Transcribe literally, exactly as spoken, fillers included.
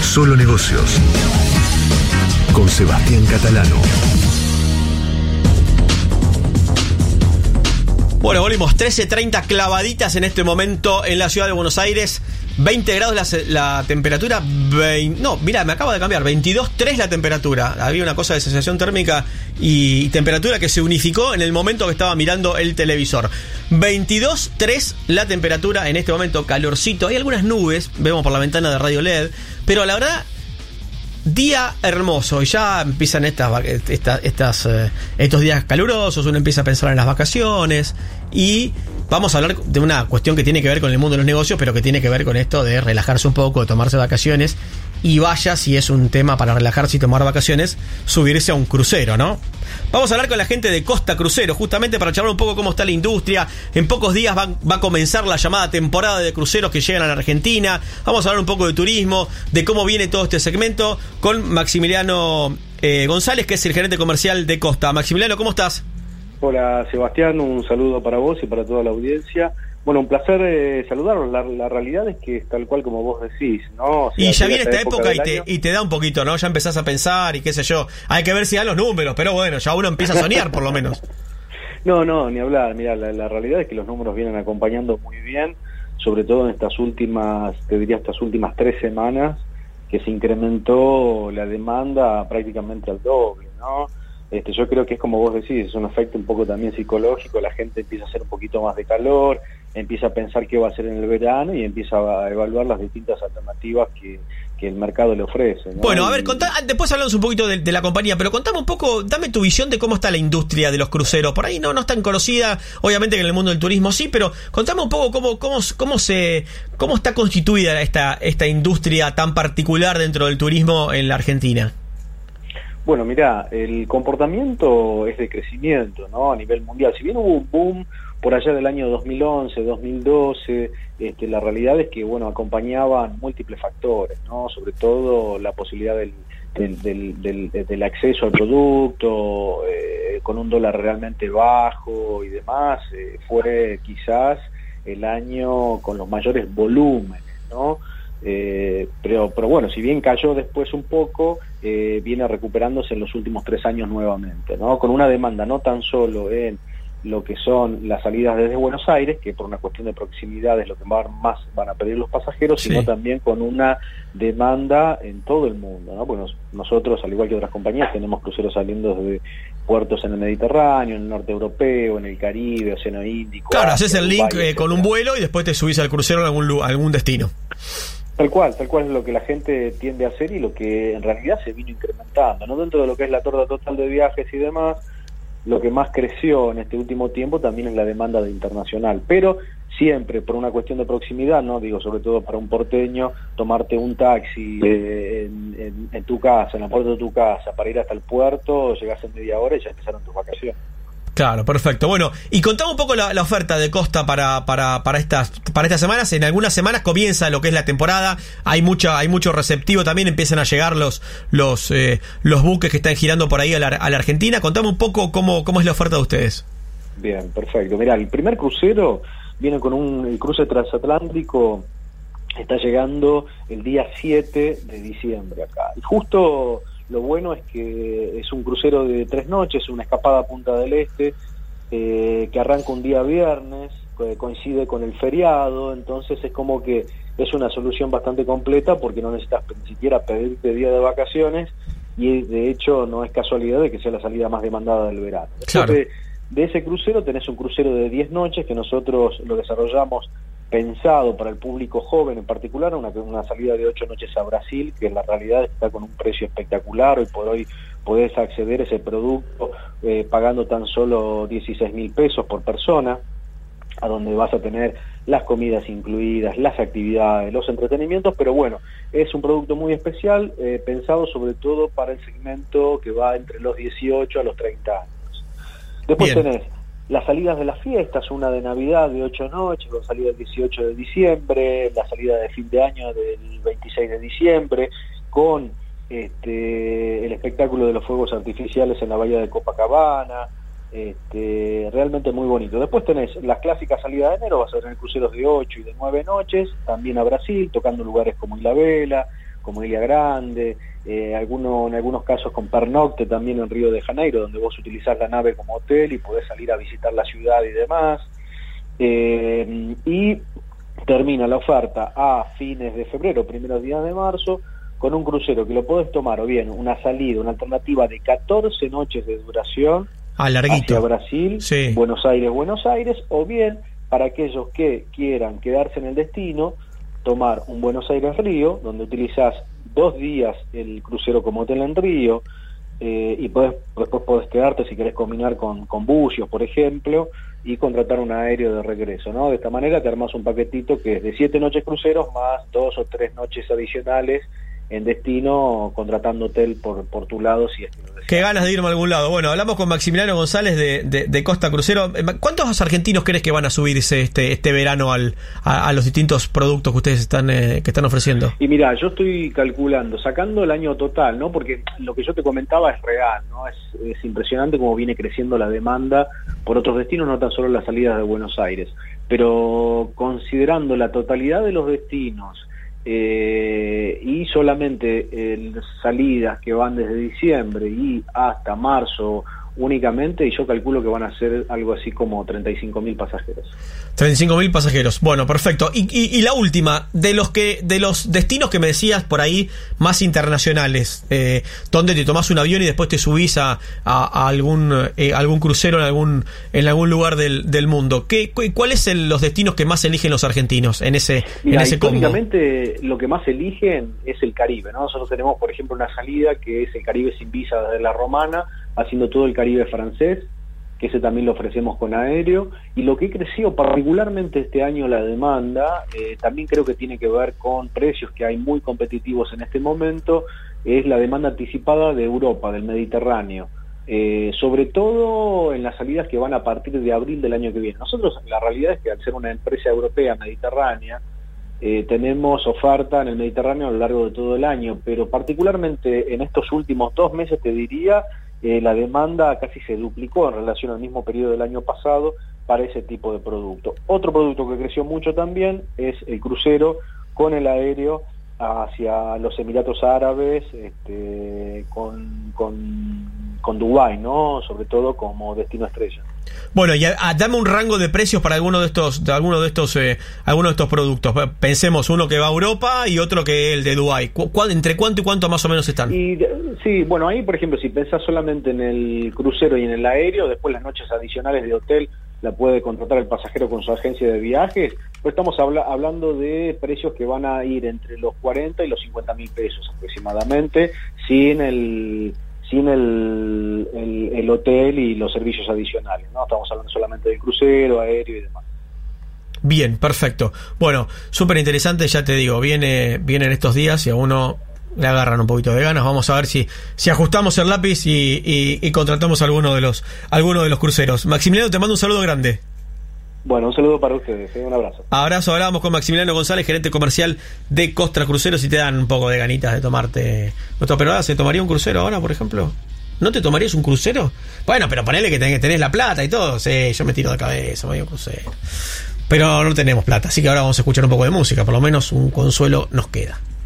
Solo Negocios. Con Sebastián Catalano. Bueno, volvimos. trece treinta clavaditas en este momento en la ciudad de Buenos Aires. veinte grados la, la temperatura. veinte, no, mira, me acaba de cambiar. veintidós tres la temperatura. Había una cosa de sensación térmica y, y temperatura que se unificó en el momento que estaba mirando el televisor. veintidós tres la temperatura en este momento. Calorcito. Hay algunas nubes. Vemos por la ventana de Radio L E D. Pero la verdad, día hermoso. Y ya empiezan estas, estas, estas eh, estos días calurosos. Uno empieza a pensar en las vacaciones. Y vamos a hablar de una cuestión que tiene que ver con el mundo de los negocios, pero que tiene que ver con esto de relajarse un poco, de tomarse vacaciones. Y vaya, si es un tema para relajarse y tomar vacaciones, subirse a un crucero, ¿no? Vamos a hablar con la gente de Costa Cruceros, justamente para charlar un poco cómo está la industria. En pocos días va, va a comenzar la llamada temporada de cruceros que llegan a la Argentina. Vamos a hablar un poco de turismo, de cómo viene todo este segmento, con Maximiliano eh, González, que es el gerente comercial de Costa. Maximiliano, ¿cómo estás? Hola Sebastián, un saludo para vos y para toda la audiencia. Bueno, un placer eh, saludarlos. La, la realidad es que es tal cual como vos decís, ¿no? O sea, y ya viene esta época, época y, te, año... y te da un poquito, ¿no? Ya empezás a pensar y qué sé yo. Hay que ver si dan los números, pero bueno, ya uno empieza a soñar por lo menos. No, no, ni hablar. Mirá, la, la realidad es que los números vienen acompañando muy bien, sobre todo en estas últimas, te diría estas últimas tres semanas, que se incrementó la demanda prácticamente al doble, ¿no? Este, yo creo que es como vos decís, es un efecto un poco también psicológico. La gente empieza a hacer un poquito más de calor, empieza a pensar qué va a hacer en el verano y empieza a evaluar las distintas alternativas que, que el mercado le ofrece, ¿no? Bueno, a ver, contá, después hablamos un poquito de, de la compañía, pero contame un poco, dame tu visión de cómo está la industria de los cruceros. Por ahí no, no es tan conocida, obviamente que en el mundo del turismo sí, pero contame un poco cómo, cómo, cómo se, cómo está constituida esta, esta industria tan particular dentro del turismo en la Argentina. Bueno, mirá, el comportamiento es de crecimiento, ¿no? A nivel mundial. Si bien hubo un boom por allá del año dos mil once, dos mil doce, este, la realidad es que, bueno, acompañaban múltiples factores, ¿no? Sobre todo la posibilidad del, del, del, del, del acceso al producto, eh, con un dólar realmente bajo y demás. Eh, fue quizás el año con los mayores volúmenes, ¿no? Eh, pero, pero bueno, si bien cayó después un poco, eh, viene recuperándose en los últimos tres años nuevamente, ¿no? Con una demanda no tan solo en lo que son las salidas desde Buenos Aires, que por una cuestión de proximidad es lo que más van a pedir los pasajeros, sí, sino también con una demanda en todo el mundo, ¿no? Porque nos, nosotros, al igual que otras compañías, tenemos cruceros saliendo desde puertos en el Mediterráneo, en el norte europeo, en el Caribe, Océano Índico. Claro, haces el link eh, con un vuelo y después te subís al crucero a algún, a algún destino. Tal cual, tal cual es lo que la gente tiende a hacer y lo que en realidad se vino incrementando, ¿no? Dentro de lo que es la torta total de viajes y demás, lo que más creció en este último tiempo también es la demanda de internacional, pero siempre por una cuestión de proximidad, ¿no? Digo, sobre todo para un porteño, tomarte un taxi eh, en, en, en tu casa, en la puerta de tu casa, para ir hasta el puerto, llegás en media hora y ya empezaron tus vacaciones. Claro, perfecto. Bueno, y contame un poco la, la oferta de Costa para para para estas para estas semanas. En algunas semanas comienza lo que es la temporada. Hay mucha hay mucho receptivo también. Empiezan a llegar los los eh, los buques que están girando por ahí a la, a la Argentina. Contame un poco cómo cómo es la oferta de ustedes. Bien, perfecto. Mirá, el primer crucero viene con un el cruce transatlántico. Está llegando el día siete de diciembre acá. Y justo lo bueno es que es un crucero de tres noches, una escapada a Punta del Este, eh, que arranca un día viernes, que coincide con el feriado, entonces es como que es una solución bastante completa porque no necesitas ni siquiera pedirte día de vacaciones y de hecho no es casualidad de que sea la salida más demandada del verano. Claro. De, de ese crucero tenés un crucero de diez noches que nosotros lo desarrollamos pensado para el público joven en particular, una, una salida de ocho noches a Brasil, que en la realidad está con un precio espectacular. Hoy por hoy podés acceder a ese producto eh, pagando tan solo dieciséis mil pesos por persona, a donde vas a tener las comidas incluidas, las actividades, los entretenimientos, pero bueno, es un producto muy especial, eh, pensado sobre todo para el segmento que va entre los dieciocho a los treinta años. Después Bien. tenés las salidas de las fiestas, una de Navidad de ocho noches, con salida el dieciocho de diciembre, la salida de fin de año del veintiséis de diciembre, con este, el espectáculo de los fuegos artificiales en la bahía de Copacabana, este, realmente muy bonito. Después tenés las clásicas salidas de enero, vas a tener cruceros de ocho y de nueve noches, también a Brasil, tocando lugares como Isla Vela, como Ilha Grande, eh, alguno, en algunos casos con pernocte también en Río de Janeiro, donde vos utilizás la nave como hotel y podés salir a visitar la ciudad y demás. Eh, y termina la oferta a fines de febrero, primeros días de marzo, con un crucero que lo podés tomar, o bien una salida, una alternativa de catorce noches de duración ah, larguito. hacia Brasil, sí. Buenos Aires, Buenos Aires, o bien para aquellos que quieran quedarse en el destino, tomar un Buenos Aires-Río, donde utilizás dos días el crucero como hotel en Río, eh, y podés, después podés quedarte si querés combinar con, con bucios, por ejemplo, y contratar un aéreo de regreso, ¿no? De esta manera te armás un paquetito que es de siete noches cruceros más dos o tres noches adicionales en destino, contratando hotel por, por tu lado si es que lo deseas. Qué ganas de irme a algún lado. Bueno, hablamos con Maximiliano González de, de, de Costa Crucero. ¿Cuántos argentinos crees que van a subirse este este verano al a, a los distintos productos que ustedes están eh, que están ofreciendo? Y mira, yo estoy calculando, sacando el año total, ¿no? Porque lo que yo te comentaba es real, ¿no? Es, es impresionante cómo viene creciendo la demanda por otros destinos, no tan solo las salidas de Buenos Aires. Pero considerando la totalidad de los destinos, Eh, y solamente eh, salidas que van desde diciembre y hasta marzo únicamente, y yo calculo que van a ser algo así como treinta y cinco mil pasajeros. treinta y cinco mil pasajeros, bueno, perfecto. Y, y, y la última, de los que de los destinos que me decías por ahí, más internacionales, eh, donde te tomás un avión y después te subís a, a, a algún eh, algún crucero en algún en algún lugar del, del mundo. ¿Qué, ¿Cuáles son los destinos que más eligen los argentinos en ese, Mira, en ese combo? históricamente lo que más eligen es el Caribe, ¿no? Nosotros tenemos, por ejemplo, una salida que es el Caribe sin visa desde la Romana, haciendo todo el Caribe francés, que ese también lo ofrecemos con aéreo, y lo que creció particularmente este año la demanda, eh, también creo que tiene que ver con precios que hay muy competitivos en este momento, es la demanda anticipada de Europa, del Mediterráneo, eh, sobre todo en las salidas que van a partir de abril del año que viene. Nosotros, la realidad es que al ser una empresa europea mediterránea, Eh, tenemos oferta en el Mediterráneo a lo largo de todo el año, pero particularmente en estos últimos dos meses te diría, eh, la demanda casi se duplicó en relación al mismo periodo del año pasado para ese tipo de producto. Otro producto que creció mucho también es el crucero con el aéreo hacia los Emiratos Árabes, este, con, con, con Dubái, ¿no? Sobre todo como destino estrella. Bueno, y a, a, dame un rango de precios para alguno de estos, de alguno de estos, eh, alguno de estos productos. Pensemos uno que va a Europa y otro que el de Dubái. ¿Cu ¿Entre cuánto y cuánto más o menos están? Y, sí, bueno, ahí por ejemplo, si pensás solamente en el crucero y en el aéreo, después las noches adicionales de hotel la puede contratar el pasajero con su agencia de viajes, pues estamos habla hablando de precios que van a ir entre los cuarenta y los cincuenta mil pesos aproximadamente, sin el sin el, el, el hotel y los servicios adicionales, ¿no? Estamos hablando solamente del crucero, aéreo y demás. Bien, perfecto. Bueno, súper interesante, ya te digo, viene vienen estos días y a uno le agarran un poquito de ganas. Vamos a ver si si ajustamos el lápiz y, y, y contratamos alguno de los alguno de los cruceros. Maximiliano, te mando un saludo grande. Bueno, un saludo para ustedes, ¿eh? Un abrazo. Abrazo, hablábamos con Maximiliano González, gerente comercial de Costa Cruceros, y te dan un poco de ganitas de tomarte nuestro. Pero ahora, ¿se tomaría un crucero ahora, por ejemplo? ¿No te tomarías un crucero? Bueno, pero ponele que tenés, tenés la plata y todo. Sí, yo me tiro de cabeza, me voy a un crucero. Pero no tenemos plata, así que ahora vamos a escuchar un poco de música, por lo menos un consuelo nos queda.